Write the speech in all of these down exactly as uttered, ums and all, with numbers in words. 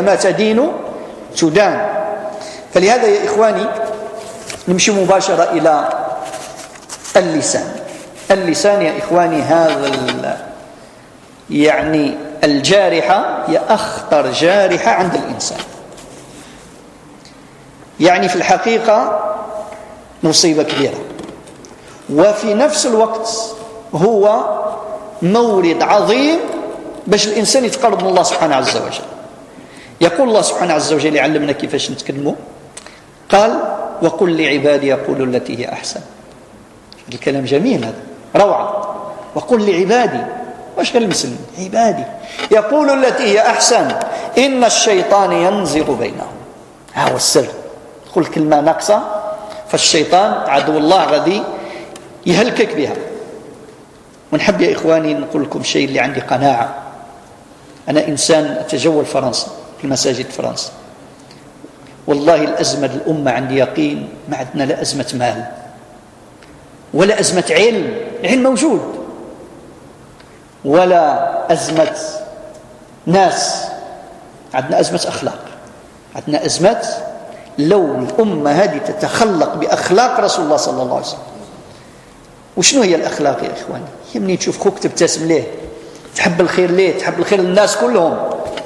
كما تدين تدان. فلهذا يا إخواني نمشي مباشرة إلى اللسان. اللسان يا إخواني هذا يعني الجارحة هي أخطر جارحة عند الإنسان. يعني في الحقيقة مصيبة كبيرة، وفي نفس الوقت هو مورد عظيم باش الإنسان يتقرب من الله سبحانه عز وجل. يقول الله سبحانه عز وجل يعلمنا كيفاش نتكلموا، قال وقل لعبادي يقولوا التي هي أحسن. الكلام جميل هذا، روعة. وقل لعبادي، واش قال المسلم؟ عبادي يقول التي هي أحسن إن الشيطان ينزغ بينهم. ها هو السر. قل كلمة ناقصة فالشيطان عدو الله غادي يهلكك بها. ونحب يا إخواني نقول لكم شيء اللي عندي قناعة. أنا إنسان أتجول فرنسا في مساجد فرنسا، والله الأزمة الأمة عندي يقين ما عندنا لا أزمة مال ولا أزمة علم، العلم موجود، ولا أزمة ناس، عندنا أزمة أخلاق، عندنا أزمة لو الأمة هذه تتخلق بأخلاق رسول الله صلى الله عليه وسلم. وشنو هي الأخلاق يا إخواني؟ هي منين تشوف خوك تبتسم ليه، تحب الخير ليه، تحب الخير للناس كلهم،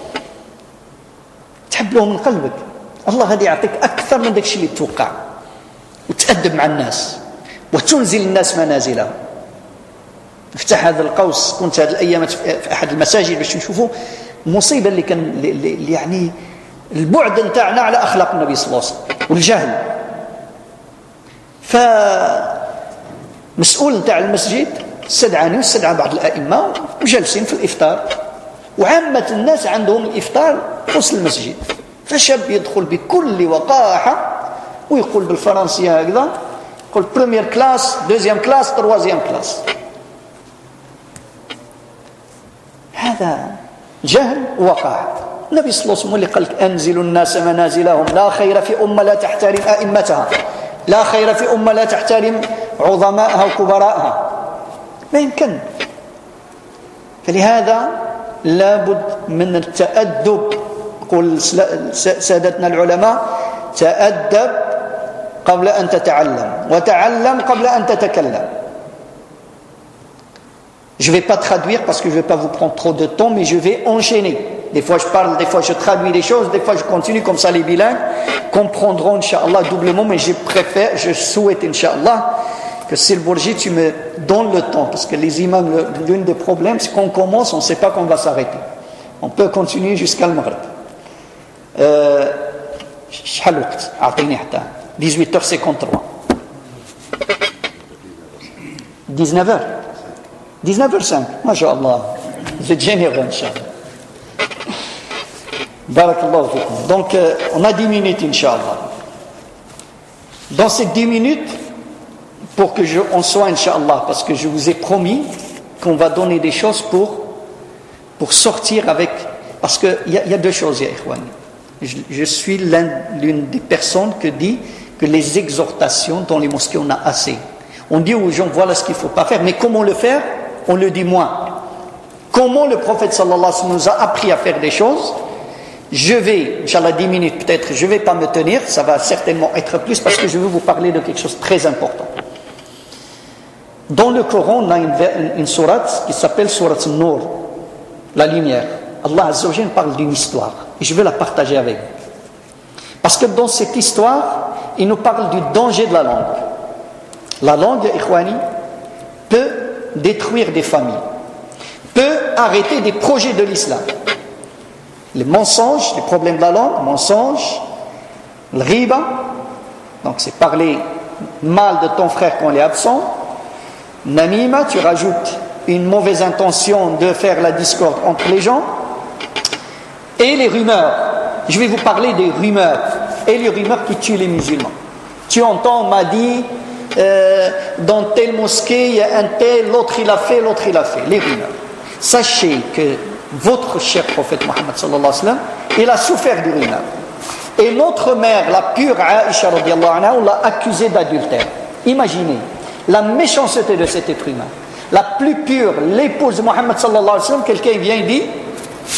تحب لهم من قلبك. الله هذه يعطيك أكثر من داك الشيء اللي تتوقع، وتأدب مع الناس وتنزل الناس منازلهم. افتح هذا القوس، كنت هذه الأيام في أحد المساجد باش نشوفوا المصيبة اللي كان اللي يعني البعد نتاعنا على أخلاق النبي صلى الله عليه وسلم والجهل. فمسؤول نتاع المسجد استدعاني واستدعى بعض الأئمة وجالسين في الإفطار، وعامة الناس عندهم الإفطار وسط المسجد. فشاب يدخل بكل وقاحة ويقول بالفرنسية هكذا، يقول بريمير كلاس، دوزيام كلاس، تروازيام كلاس. هذا جهل ووقاحة. النبي صلى الله عليه وسلم اللي قال أنزلوا الناس منازلهم، لا خير في أمة لا تحترم أئمتها، لا خير في أمة لا تحترم عظمائها وكبراءها. ما يمكن. فلهذا لابد من التأدب. يقول سادتنا العلماء تأدب قبل أن تتعلم، وتعلم قبل أن تتكلم. Je ne vais pas traduire parce que je ne vais pas vous prendre trop de temps, mais je vais enchaîner. Des fois je parle, des fois je traduis les choses, des fois je continue, comme ça les bilingues comprendront Inch'Allah doublement, mais je préfère, je souhaite Inch'Allah que c'est le Bourgi, tu me donnes le temps, parce que les imams, l'un des problèmes c'est qu'on commence, on ne sait pas qu'on va s'arrêter. On peut continuer jusqu'à le Maghreb. شحال الوقت؟ أعطيني حتى dix-huit heures cinquante-trois. dix-neuf heures dix-neuf heures cinq. ما شاء الله. Vous êtes généreux, Inch'Allah. Barakallahu fikum. Donc, euh, on a dix minutes, Inch'Allah. Dans ces dix minutes, pour que je, on soit, Inch'Allah, parce que je vous ai promis qu'on va donner des choses pour, pour sortir avec. Parce qu'il y, y a deux choses, ya ikhwani. Je, je suis l'une des personnes qui dit que les exhortations dans les mosquées, on a assez. On dit aux gens, voilà ce qu'il ne faut pas faire, mais comment le faire? On le dit moins. Comment le prophète sallallahu alayhi wa sallam nous a appris à faire des choses? Je vais, Inch'Allah, dix minutes peut-être, je ne vais pas me tenir, ça va certainement être plus parce que je veux vous parler de quelque chose de très important. Dans le Coran, on a une, une sourate qui s'appelle sourate Nour, la lumière. Allah Azza wa Jalla parle d'une histoire et je veux la partager avec vous. Parce que dans cette histoire, il nous parle du danger de la langue. La langue, ikhwani, peut détruire des familles, peut arrêter des projets de l'islam. Les mensonges, les problèmes de la langue, mensonges, le riba, donc c'est parler mal de ton frère quand il est absent. Namima, tu rajoutes une mauvaise intention de faire la discorde entre les gens. Et les rumeurs. Je vais vous parler des rumeurs. Et les rumeurs qui tuent les musulmans. Tu entends, on m'a dit, euh, dans telle mosquée, il y a un tel, l'autre il a fait, l'autre il a fait. Les rumeurs. Sachez que votre cher prophète Mohammed sallallahu alayhi wa sallam, il a souffert du rumeur. Et notre mère, la pure Aïcha radiallahu anha, on l'a accusé d'adultère. Imaginez la méchanceté de cet être humain. La plus pure, l'épouse de Mohammed sallallahu alayhi wa sallam, quelqu'un vient et dit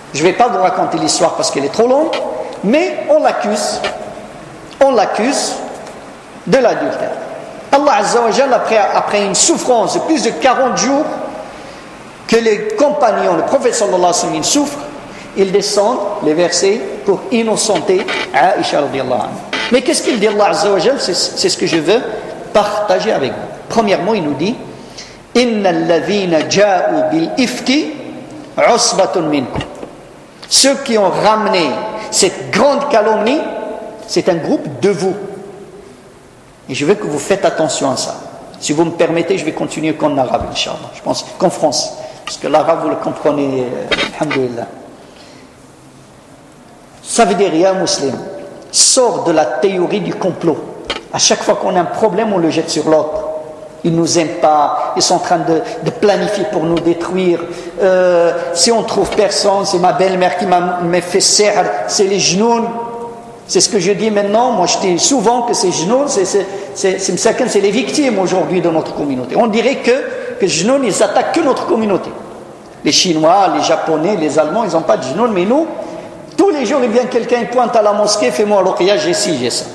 Je ne vais pas vous raconter l'histoire parce qu'elle est trop longue, mais on l'accuse, on l'accuse de l'adultère. Allah Azza wa Jalla, après, après une souffrance de plus de quarante jours, que les compagnons, le prophète sallallahu alayhi wa sallam souffrent, ils descendent les versets pour innocenter Aïcha radiallahu anha. Mais qu'est-ce qu'il dit Allah Azza wa Jalla? C'est, c'est ce que je veux partager avec vous. Premièrement, il nous dit Inna alladhina ja'u bil ifki usbatun minkum. Ceux qui ont ramené cette grande calomnie, c'est un groupe de vous. Et je veux que vous faites attention à ça. Si vous me permettez, je vais continuer qu'en arabe, Inch'Allah. Je pense qu'en France. Parce que l'arabe, vous le comprenez, euh, alhamdoulilah. Ça veut dire, ya musulman, sort de la théorie du complot. À chaque fois qu'on a un problème, on le jette sur l'autre. Ils ne nous aiment pas, ils sont en train de, de planifier pour nous détruire. Euh, si on ne trouve personne, c'est ma belle-mère qui m'a, m'a fait serre, c'est les genoux. C'est ce que je dis maintenant. Moi, je dis souvent que ces genoux, c'est, c'est, c'est, c'est, c'est les victimes aujourd'hui de notre communauté. On dirait que, que les genoux, ils attaquent que notre communauté. Les Chinois, les Japonais, les Allemands, ils n'ont pas de genoux, mais nous, tous les jours, il vient quelqu'un, il pointe à la mosquée, fais-moi ruqya, j'ai ci, j'ai ça.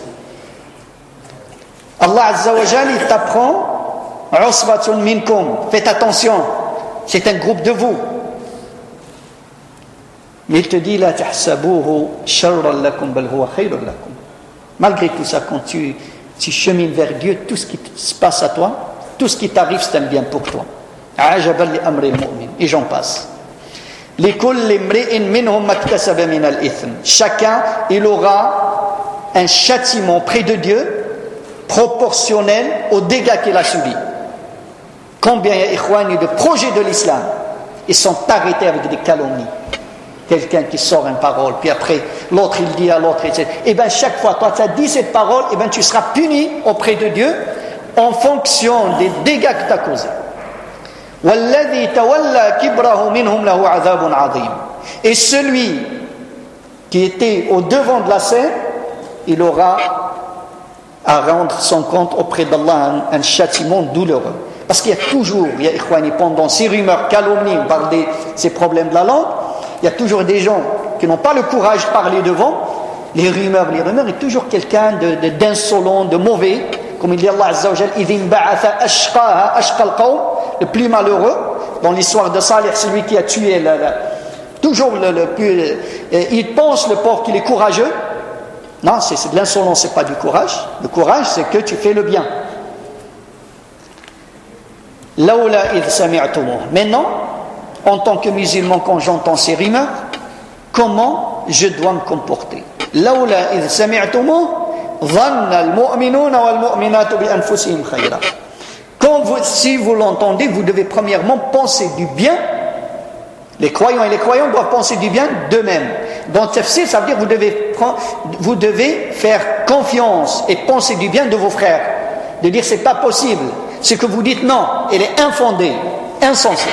Allah Azza wa Jalla, il t'apprend Usbatun minkum, faites attention, c'est un groupe de vous. Mais il te dit la tahsabuhu sharran lakum bal huwa khayrun lakum. Malgré tout ça, quand tu, tu chemines vers Dieu, tout ce qui se passe à toi, tout ce qui t'arrive, c'est un bien pour toi. Ajaban li amri al-mu'min. Et j'en passe. Likulli imri'in minhum maktasaba min al-ithm. Chacun, il aura un châtiment près de Dieu proportionnel aux dégâts qu'il a subis. Combien, ya ikhwani, de projets de l'islam, ils sont arrêtés avec des calomnies. Quelqu'un qui sort une parole, puis après, l'autre il dit à l'autre, et cetera. Et bien, chaque fois, toi, tu as dit cette parole, et bien, tu seras puni auprès de Dieu en fonction des dégâts que tu as causés. Et celui qui était au devant de la scène, il aura à rendre son compte auprès d'Allah un, un châtiment douloureux. Parce qu'il y a toujours, il y a, ikhwani, pendant ces rumeurs, calomnies, on parle de ces problèmes de la langue, il y a toujours des gens qui n'ont pas le courage de parler devant. Les rumeurs, les rumeurs, il y a toujours quelqu'un de, de, d'insolent, de mauvais. Comme il dit Allah Azza wa Jal, idhin ba'atha ashqaha ashqal qawm, le plus malheureux. Dans l'histoire de Salih, celui qui a tué, le, le, toujours le, le plus. Euh, il pense, le pauvre, qu'il est courageux. Non, c'est, c'est de l'insolence, c'est pas du courage. Le courage, c'est que tu fais le bien. Laoula idh sami'tumuh. Maintenant, en tant que musulman, quand j'entends ces rumeurs, comment je dois me comporter? Laoula idh sami'tumuh, dhanna al-mu'minuna wal-mu'minatu bi anfusihim khayra. Quand vous, si vous l'entendez, vous devez premièrement penser du bien. Les croyants et les croyants doivent penser du bien d'eux-mêmes. Dans Tafsir, ça veut dire que vous devez, vous devez faire confiance et penser du bien de vos frères. De dire c'est pas possible. Ce que vous dites non, elle est infondée, insensée.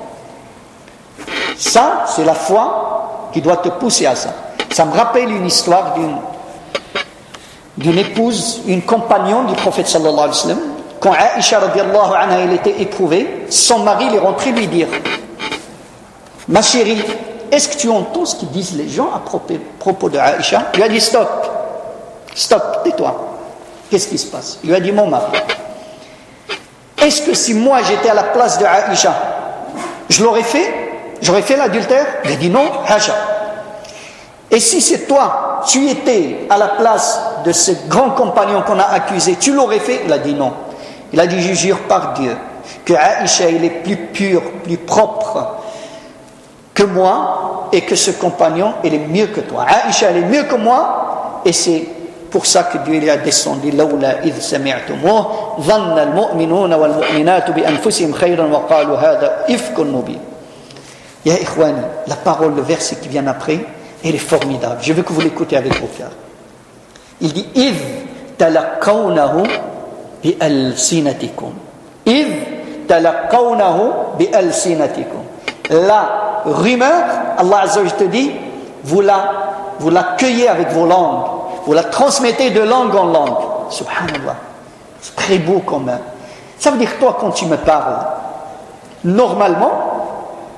Ça, c'est la foi qui doit te pousser à ça. Ça me rappelle une histoire d'une, d'une épouse, une compagnon du prophète sallallahu alayhi wa sallam. Quand Aïcha radiallahu anha, elle était éprouvée, son mari est rentré lui dire: ma chérie, est-ce que tu entends ce qu'ils disent les gens à propos, propos de Aïcha? Il lui a dit stop, stop, tais-toi. Qu'est-ce qui se passe? Il lui a dit: mon mari, est-ce que si moi j'étais à la place de Aïcha, je l'aurais fait? J'aurais fait l'adultère? Il a dit non, haja. Et si c'est toi, tu étais à la place de ce grand compagnon qu'on a accusé, tu l'aurais fait? Il a dit non. Il a dit: je jure par Dieu que Aïcha, elle est plus pure, plus propre que moi, et que ce compagnon, il est mieux que toi. Aïcha, elle est mieux que moi, et c'est pour ça que Dieu a descendu. Lawla idh sami'tumuh dhanna al-mu'minuna wal-mu'minatu bi anfusihim khayran wa qalu hadha ifkun mubin. Ya ikhwani, la parole, le verset qui vient après, elle est formidable. Je veux que vous l'écoutez avec vos cœurs. Il dit: idh talaqawnahu bi alsinatikum. Idh talaqawnahu bi alsinatikum. La rumeur, Allah Azza wa Jalla te dit, vous la, vous l'accueillez avec vos langues, vous la transmettez de langue en langue. Subhanallah, c'est très beau quand même. Ça veut dire, toi, quand tu me parles, normalement,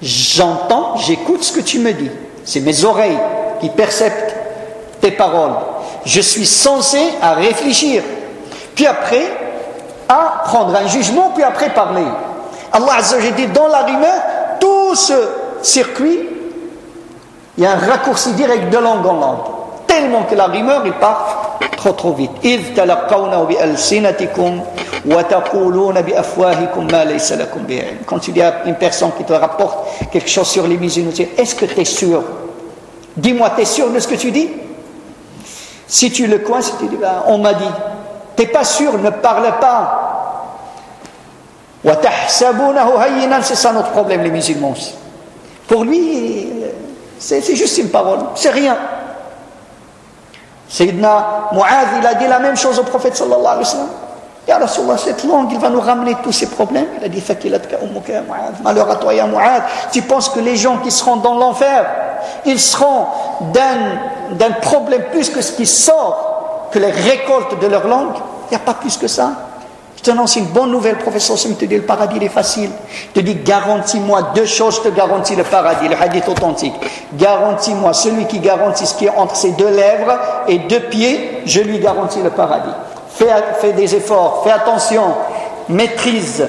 j'entends, j'écoute ce que tu me dis. C'est mes oreilles qui perceptent tes paroles. Je suis censé à réfléchir, puis après à prendre un jugement, puis après parler. Allah Azza wa Jalla dit dans la rumeur, tout ce circuit, il y a un raccourci direct de langue en langue, tellement que la rumeur il part trop trop vite. إذ تلقونه بألسنتكم وتقولون بأفواهكم ما ليس لكم به علم. Quand tu dis à une personne qui te rapporte quelque chose sur les musulmans, est-ce que tu es sûr? Dis-moi, tu es sûr de ce que tu dis? Si tu le coinces, tu dis, ben, on m'a dit. Tu n'es pas sûr, ne parle pas. C'est ça notre problème, les musulmans aussi. Pour lui, c'est, c'est juste une parole, c'est rien. Sayyidina Mu'adh, il a dit la même chose au prophète sallallahu alayhi wa sallam. Ya Rasulallah, cette langue, il va nous ramener tous ces problèmes. Il a dit, Fakilatka ummuka ya Mu'adh. Malheur à toi, ya Mu'adh. Tu penses que les gens qui seront dans l'enfer, ils seront d'un, d'un problème plus que ce qui sort, que les récoltes de leur langue? Il n'y a pas plus que ça. Je t'annonce une bonne nouvelle, professeur, il te dit le paradis il est facile. Il te dit garantis-moi deux choses, je te garantis le paradis, le hadith authentique. Garantis-moi, celui qui garantit ce qui est entre ses deux lèvres et deux pieds, je lui garantis le paradis. Fais, fais des efforts, fais attention, maîtrise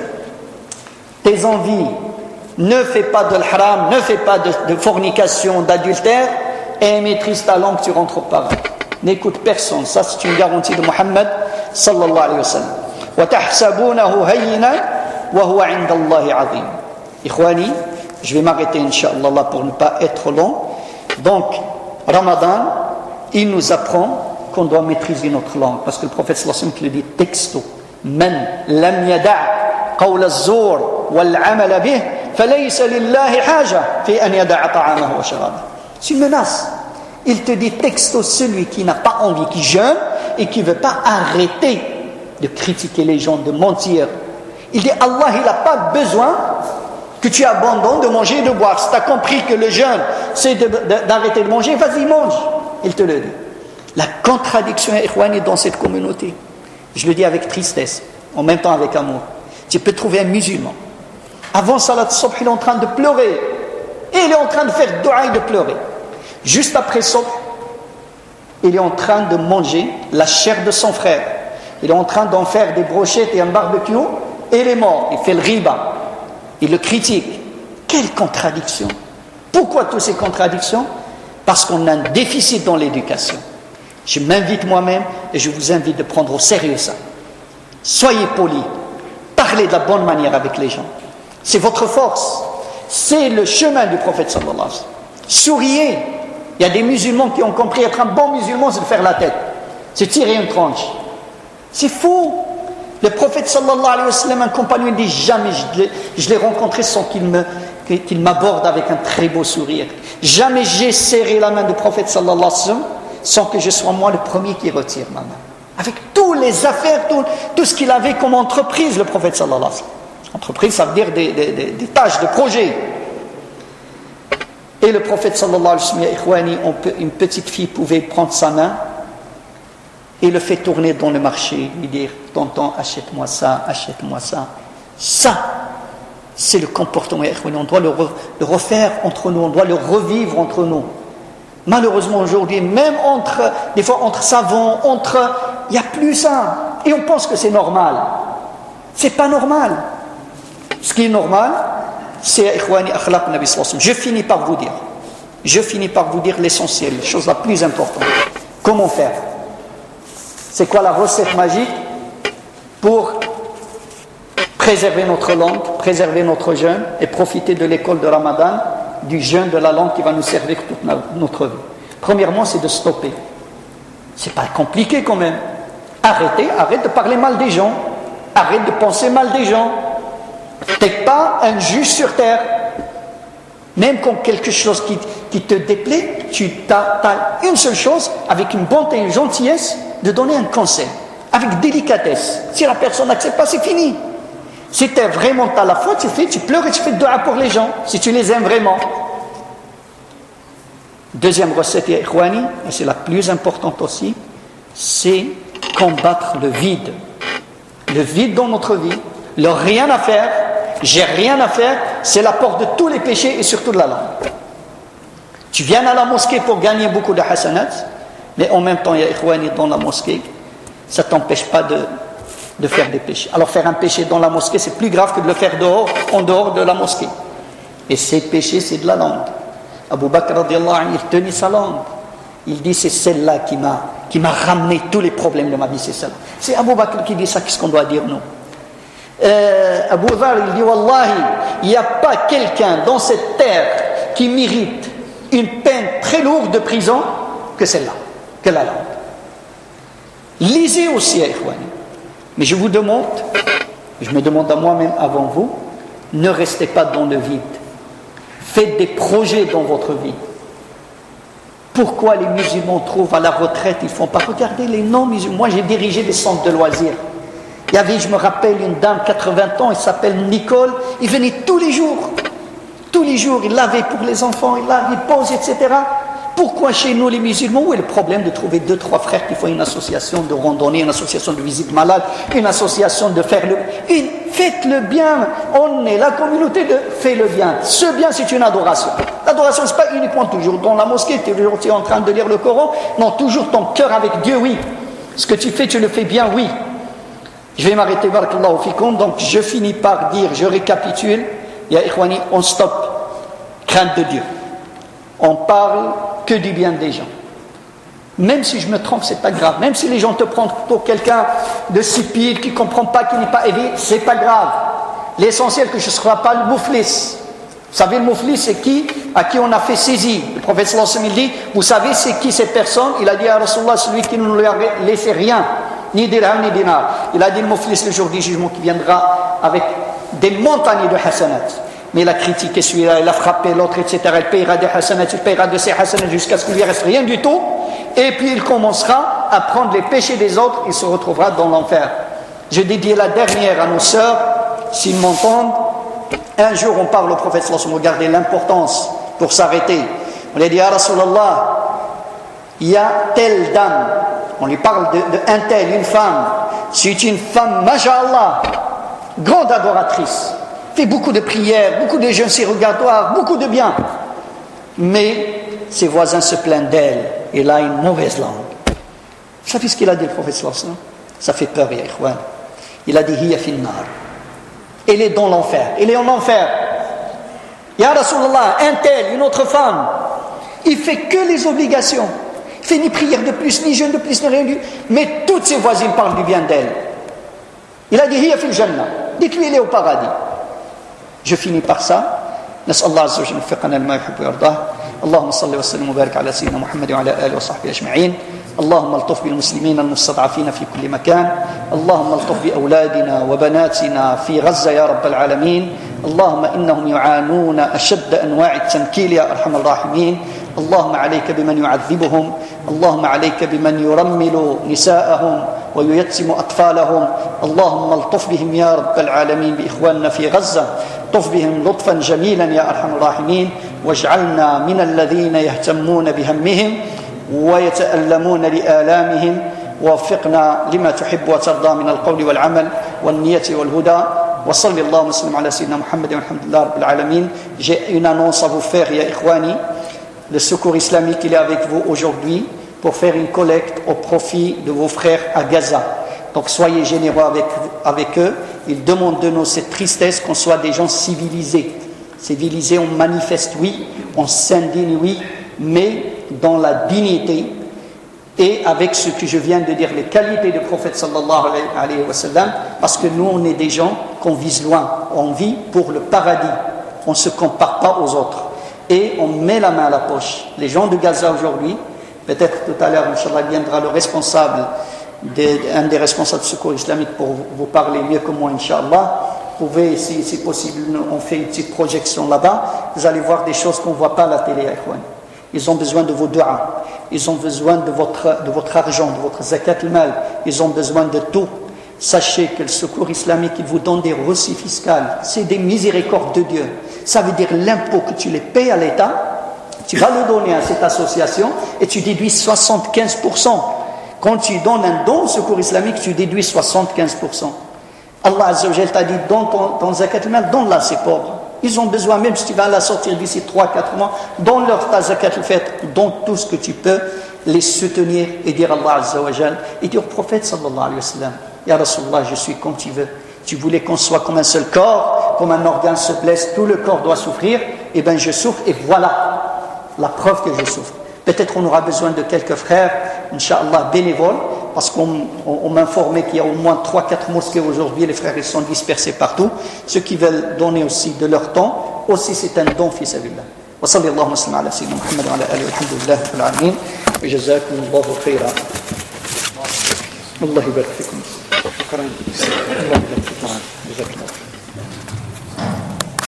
tes envies, ne fais pas de l'haram, ne fais pas de, de fornication, d'adultère, et maîtrise ta langue, tu rentres au paradis. N'écoute personne, ça c'est une garantie de Muhammad sallallahu alayhi wa sallam. وَتَحْسَبُونَهُ هَيِّنًا وَهُوَ عِنْدَ اللَّهِ عَظِيمٌ. Ikhwani, je vais m'arrêter Inch'Allah pour ne pas être long. Donc, Ramadan, il nous apprend qu'on doit maîtriser notre langue, parce que le prophète sallallahu alayhi wa sallam le dit texto, man lam yada' qawl az-zur wal 'amal bih falaysa lillahi haja fi an yada'a ta'amahu wa sharabahu. C'est une menace. Il te dit texto, celui qui n'a pas envie, qui jeûne et qui ne veut pas arrêter de critiquer les gens, de mentir. Il dit Allah, il n'a pas besoin que tu abandonnes de manger et de boire. Si tu as compris que le jeûne c'est de, de, d'arrêter de manger, vas-y mange. Il te le dit. La contradiction est dans cette communauté. Je le dis avec tristesse, en même temps avec amour. Tu peux trouver un musulman. Avant Salat Sobh, il est en train de pleurer. Et il est en train de faire dua et de pleurer. Juste après Sobh, il est en train de manger la chair de son frère. Il est en train d'en faire des brochettes et un barbecue. Et il est mort. Il fait le riba. Il le critique. Quelle contradiction! Pourquoi toutes ces contradictions? Parce qu'on a un déficit dans l'éducation. Je m'invite moi-même et je vous invite de prendre au sérieux ça. Soyez polis. Parlez de la bonne manière avec les gens. C'est votre force. C'est le chemin du prophète sallallahu alayhi wa sallam. Souriez. Il y a des musulmans qui ont compris être un bon musulman, c'est de faire la tête. C'est tirer une tranche. C'est faux. Le prophète sallallahu alayhi wa sallam, un compagnon, il dit jamais je l'ai, je l'ai rencontré sans qu'il, me, qu'il m'aborde avec un très beau sourire. Jamais j'ai serré la main du prophète sallallahu alayhi wa sallam sans que je sois moi le premier qui retire ma main. Avec toutes les affaires, tout, tout ce qu'il avait comme entreprise, le prophète sallallahu alayhi wa sallam. Entreprise, ça veut dire des, des, des, des tâches, des projets. Et le prophète sallallahu alayhi wa sallam, une petite fille pouvait prendre sa main et le fait tourner dans le marché, lui dire tonton, achète-moi ça, achète-moi ça. Ça, c'est le comportement. On doit le, re, le refaire entre nous, on doit le revivre entre nous. Malheureusement aujourd'hui, même entre, des fois entre savants, entre, il n'y a plus ça. Et on pense que c'est normal. C'est pas normal. Ce qui est normal, c'est ikhwani akhlaq Nabi sallallahu alayhi wa sallam. Je finis par vous dire, je finis par vous dire l'essentiel, la chose la plus importante. Comment faire? C'est quoi la recette magique pour préserver notre langue, préserver notre jeûne et profiter de l'école de Ramadan, du jeûne de la langue qui va nous servir toute notre vie? Premièrement, c'est de stopper. C'est pas compliqué quand même. Arrêtez, arrête de parler mal des gens, arrête de penser mal des gens. Tu n'es pas un juge sur terre. Même quand quelque chose qui, qui te déplaît, tu as, as une seule chose, avec une bonté et une gentillesse, de donner un conseil, avec délicatesse. Si la personne n'accepte pas, c'est fini. Si tu es vraiment à la foi, tu fais, tu pleures et tu fais de dua pour les gens, si tu les aimes vraiment. Deuxième recette, ya ikhwani, et c'est la plus importante aussi, c'est combattre le vide. Le vide dans notre vie, le rien à faire, j'ai rien à faire, c'est la porte de tous les péchés et surtout de la langue. Tu viens à la mosquée pour gagner beaucoup de hasanat, mais en même temps, il y a ikhwani dans la mosquée, ça ne t'empêche pas de, de faire des péchés. Alors faire un péché dans la mosquée, c'est plus grave que de le faire dehors, en dehors de la mosquée. Et ces péchés, c'est de la langue. Abu Bakr radiallahu anhu, il tenait sa langue. Il dit, c'est celle-là qui m'a, qui m'a ramené tous les problèmes de ma vie, c'est celle-là. C'est Abu Bakr qui dit ça, qu'est-ce qu'on doit dire nous? euh, Abu Dhar, il dit, Wallahi, il n'y a pas quelqu'un dans cette terre qui mérite une peine très lourde de prison que celle-là, que la langue. Lisez aussi, ikhwani. Mais je vous demande, je me demande à moi-même avant vous, ne restez pas dans le vide. Faites des projets dans votre vie. Pourquoi les musulmans trouvent à la retraite, ils ne font pas? Regardez les non-musulmans. Moi, j'ai dirigé des centres de loisirs. Il y avait, je me rappelle, une dame, quatre-vingts ans, elle s'appelle Nicole. Il venait tous les jours. Tous les jours, il lavait pour les enfants, il lavait, il pose, et cetera. Pourquoi chez nous, les musulmans, où est le problème de trouver deux, trois frères qui font une association de randonnée, une association de visite malade, une association de faire le... Une, faites le bien. On est la communauté de fait le bien. Ce bien, c'est une adoration. L'adoration, ce n'est pas uniquement toujours dans la mosquée, tu es toujours en train de lire le Coran. Non, toujours ton cœur avec Dieu, oui. Ce que tu fais, tu le fais bien, oui. Je vais m'arrêter, barakallahu fikoum. Donc, je finis par dire, je récapitule. Ya ikhwani, on stoppe. Crainte de Dieu. On parle que du bien des gens. Même si je me trompe, c'est pas grave. Même si les gens te prennent pour quelqu'un de stupide, qui ne comprend pas, qui n'est pas éveillé, c'est pas grave. L'essentiel que je ne sois pas le mouflis. Vous savez, le mouflis, c'est qui? À qui on a fait saisie. Le prophète sallallahu alayhi wa sallam dit, vous savez c'est qui cette personne? Il a dit à Rasulullah, celui qui ne lui a laissé rien, ni dirham, ni dinar. Il a dit le mouflis le jour du jugement qui viendra avec des montagnes de hasanat. Mais il a critiqué celui-là, il a frappé l'autre, et cetera. Il payera des hasanat, il payera de ses hasanat jusqu'à ce qu'il ne lui reste rien du tout. Et puis il commencera à prendre les péchés des autres, il se retrouvera dans l'enfer. Je dédie la dernière à nos sœurs, s'ils m'entendent. Un jour, on parle au prophète sallallahu alayhi wa sallam, regardez l'importance pour s'arrêter. On lui a dit, ah Rasulallah, il y a telle dame, on lui parle de, de un tel, une femme. C'est une femme, masha'Allah, grande adoratrice. Fait beaucoup de prières, beaucoup de jeûnes surrogatoires, beaucoup de bien. Mais ses voisins se plaignent d'elle. Elle a une mauvaise langue. Vous savez ce qu'il a dit le prophète sallallahu alayhi wa sallam? Ça fait peur, ya ikhwan. Il a dit, hiya fin nar. Elle est dans l'enfer. Elle est en enfer. Ya Rasulallah, un tel, une autre femme, il fait que les obligations. Il fait ni prière de plus, ni jeûne de plus, ni rien du. Mais toutes ses voisines parlent du bien d'elle. Il a dit, hiya fil jannah. Dites-lui, elle est au paradis. Je finis par ça. نسأل الله عز وجل وفقنا لما يحب ويرضاه. اللهم صل وسلم وبارك على سيدنا محمد وعلى آله وصحبه أجمعين. اللهم الطف بالمسلمين المستضعفين في كل مكان. اللهم الطف بأولادنا وبناتنا في غزة يا رب العالمين. اللهم إنهم يعانون أشد أنواع التنكيل يا أرحم الراحمين. اللهم عليك بمن يعذبهم. اللهم عليك بمن يرمل نساءهم وييتم أطفالهم. اللهم الطف بهم يا رب العالمين بإخواننا في غزة. طف بهم لطفا جميلا يا أرحم الراحمين. واجعلنا من الذين يهتمون بهمهم ويتألمون لآلامهم. ووفقنا لما تحب وترضى من القول والعمل والنية والهدى. وصلى الله وسلم على سيدنا محمد والحمد لله رب العالمين. J'ai une annonce à vous faire, ya ikhwani. Le secours islamique, il est avec vous aujourd'hui pour faire une collecte au profit de vos frères à Gaza. Donc soyez généreux avec, avec eux. Ils demandent de nous cette tristesse qu'on soit des gens civilisés. Civilisés, on manifeste, oui, on s'indigne, oui, mais dans la dignité et avec ce que je viens de dire, les qualités du prophète sallallahu alayhi wa sallam, parce que nous, on est des gens qu'on vise loin. On vit pour le paradis. On ne se compare pas aux autres. Et on met la main à la poche. Les gens de Gaza aujourd'hui, peut-être tout à l'heure, Inch'Allah, viendra le responsable, de, un des responsables du secours islamique pour vous parler mieux que moi, Inch'Allah. Vous pouvez, si c'est possible, on fait une petite projection là-bas. Vous allez voir des choses qu'on ne voit pas à la télé. Ils ont besoin de vos du'as. Ils ont besoin de votre, de votre argent, de votre zakat al-mal. Ils ont besoin de tout. Sachez que le secours islamique, il vous donne des reçus fiscales. C'est des miséricordes de Dieu. Ça veut dire l'impôt que tu les payes à l'État, tu vas le donner à cette association et tu déduis soixante-quinze pour cent. Quand tu donnes un don au secours islamique, tu déduis soixante-quinze pour cent. Allah Azza wa Jal t'a dit, donne ton, ton zakat al-mal, donne-la à ces pauvres. Ils ont besoin, même si tu vas la sortir d'ici trois quatre mois, donne leur ta zakat al-fitr, donne tout ce que tu peux, les soutenir et dire Allah Azza wa Jal, et dire au prophète sallallahu alayhi wa sallam, Ya Rasulallah, je suis comme tu veux. Tu voulais qu'on soit comme un seul corps, comme un organe se blesse, tout le corps doit souffrir, et bien je souffre, et voilà la preuve que je souffre. Peut-être on aura besoin de quelques frères, Inch'Allah, bénévoles, parce qu'on on, on m'informait qu'il y a au moins trois quatre mosquées aujourd'hui, les frères ils sont dispersés partout. Ceux qui veulent donner aussi de leur temps, aussi c'est un don fi sabilillah. Wa sallallahu wa sallam ala sayyidina Muhammad wa ala alihi walhamdulillahi rabbil alamin. Wa jazakumullahu khairan. Allah yubarik fikum. Shukran. Allah yubarik fikum. Jazakumullah.